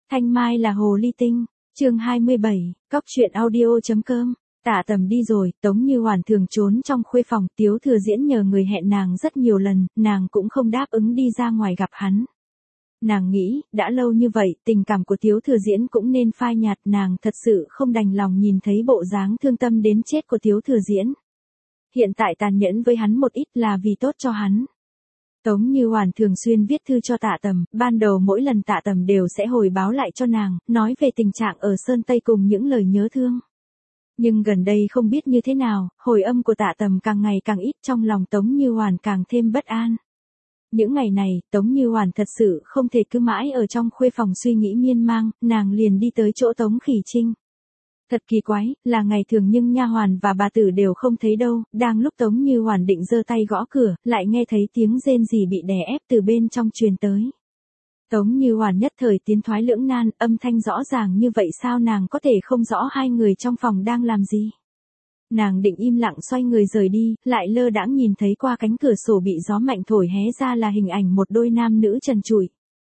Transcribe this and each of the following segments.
Thanh Mai là hồ ly tinh, chương 27, cóc truyện audio.com. Tạ Tầm đi rồi, Tống Như Hoản thường trốn trong khuê phòng, Tiếu Thừa Diễn nhờ người hẹn nàng rất nhiều lần, nàng cũng không đáp ứng đi ra ngoài gặp hắn. Nàng nghĩ, đã lâu như vậy, tình cảm của Tiếu Thừa Diễn cũng nên phai nhạt, nàng thật sự không đành lòng nhìn thấy bộ dáng thương tâm đến chết của Tiếu Thừa Diễn. Hiện tại tàn nhẫn với hắn một ít là vì tốt cho hắn. Tống Như Hoản thường xuyên viết thư cho Tạ Tầm, ban đầu mỗi lần Tạ Tầm đều sẽ hồi báo lại cho nàng, nói về tình trạng ở Sơn Tây cùng những lời nhớ thương. Nhưng gần đây không biết như thế nào, hồi âm của Tạ Tầm càng ngày càng ít, trong lòng Tống Như Hoản càng thêm bất an. Những ngày này, Tống Như Hoản thật sự không thể cứ mãi ở trong khuê phòng suy nghĩ miên man, nàng liền đi tới chỗ Tống Khỉ Trinh. Thật kỳ quái, là ngày thường nhưng nha hoàn và bà tử đều không thấy đâu, đang lúc Tống Như Hoản định giơ tay gõ cửa, lại nghe thấy tiếng rên rỉ bị đè ép từ bên trong truyền tới. Tống Như Hoản nhất thời tiến thoái lưỡng nan, âm thanh rõ ràng như vậy sao nàng có thể không rõ hai người trong phòng đang làm gì. Nàng định im lặng xoay người rời đi, lại lơ đãng nhìn thấy qua cánh cửa sổ bị gió mạnh thổi hé ra là hình ảnh một đôi nam nữ trần trụi.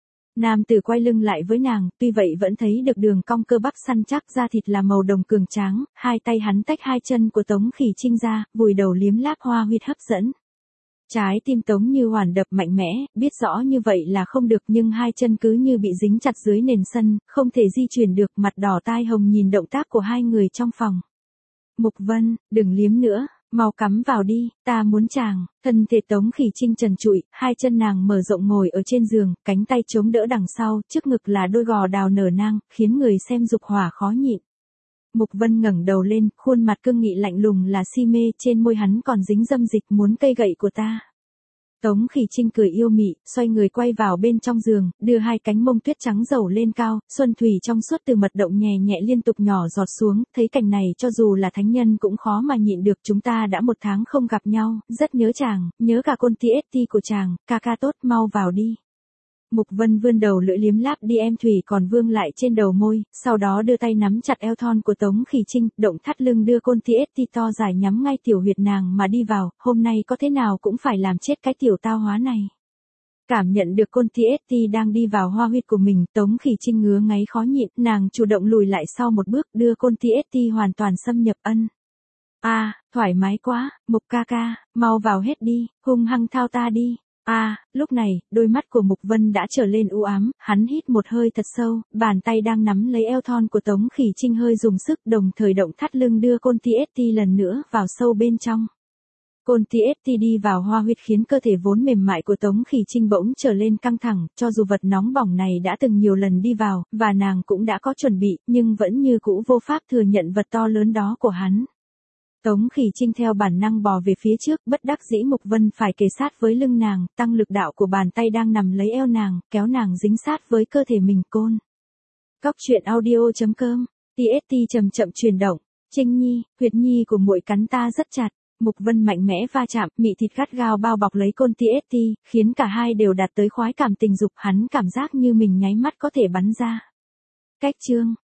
Nam tử quay lưng lại với nàng, tuy vậy vẫn thấy được đường cong cơ bắp săn chắc, da thịt là màu đồng cường tráng, hai tay hắn tách hai chân của Tống Khỉ Trinh ra, vùi đầu liếm láp hoa huyệt hấp dẫn. Trái tim Tống Như Hoản đập mạnh mẽ, biết rõ như vậy là không được nhưng hai chân cứ như bị dính chặt dưới nền sân, không thể di chuyển được, mặt đỏ tai hồng nhìn động tác của hai người trong phòng. Mục Vân, đừng liếm nữa, mau cắm vào đi, ta muốn chàng. Thân thể Tống Khỉ Trinh trần trụi, hai chân nàng mở rộng ngồi ở trên giường, cánh tay chống đỡ đằng sau, trước ngực là đôi gò đào nở nang, khiến người xem dục hỏa khó nhịn. Mục Vân ngẩng đầu lên, khuôn mặt cương nghị lạnh lùng là si mê, trên môi hắn còn dính dâm dịch, muốn cây gậy của ta. Tống Khỉ Trinh cười yêu mị, xoay người quay vào bên trong giường, đưa hai cánh mông tuyết trắng dầu lên cao, xuân thủy trong suốt từ mật động nhẹ nhẹ liên tục nhỏ giọt xuống, thấy cảnh này cho dù là thánh nhân cũng khó mà nhịn được. Chúng ta đã 1 tháng không gặp nhau, rất nhớ chàng, nhớ cả con TST của chàng, ca ca tốt, mau vào đi. Mục Vân vươn đầu lưỡi liếm láp đi em thủy còn vương lại trên đầu môi, sau đó đưa tay nắm chặt eo thon của Tống Khỉ Trinh, động thắt lưng đưa côn TST to dài nhắm ngay tiểu huyệt nàng mà đi vào, hôm nay có thế nào cũng phải làm chết cái tiểu tao hóa này. Cảm nhận được côn TST đang đi vào hoa huyệt của mình, Tống Khỉ Trinh ngứa ngáy khó nhịn, nàng chủ động lùi lại sau một bước, đưa côn TST hoàn toàn xâm nhập ân. Thoải mái quá, Mục ca ca, mau vào hết đi, hung hăng thao ta đi. Lúc này, đôi mắt của Mục Vân đã trở lên u ám, hắn hít một hơi thật sâu, bàn tay đang nắm lấy eo thon của Tống Khỉ Trinh hơi dùng sức, đồng thời động thắt lưng đưa côn TST lần nữa vào sâu bên trong. Côn TST đi vào hoa huyệt khiến cơ thể vốn mềm mại của Tống Khỉ Trinh bỗng trở lên căng thẳng, cho dù vật nóng bỏng này đã từng nhiều lần đi vào, và nàng cũng đã có chuẩn bị, nhưng vẫn như cũ vô pháp thừa nhận vật to lớn đó của hắn. Tống Khỉ Trinh theo bản năng bò về phía trước, bất đắc dĩ Mục Vân phải kề sát với lưng nàng, tăng lực đạo của bàn tay đang nằm lấy eo nàng, kéo nàng dính sát với cơ thể mình côn. Cóc truyện audio.com, TST chậm chậm chuyển động, Trinh Nhi, huyệt nhi của muội cắn ta rất chặt, Mục Vân mạnh mẽ va chạm, mị thịt gắt gao bao bọc lấy côn TST, khiến cả hai đều đạt tới khoái cảm tình dục, hắn cảm giác như mình nháy mắt có thể bắn ra. Cách chương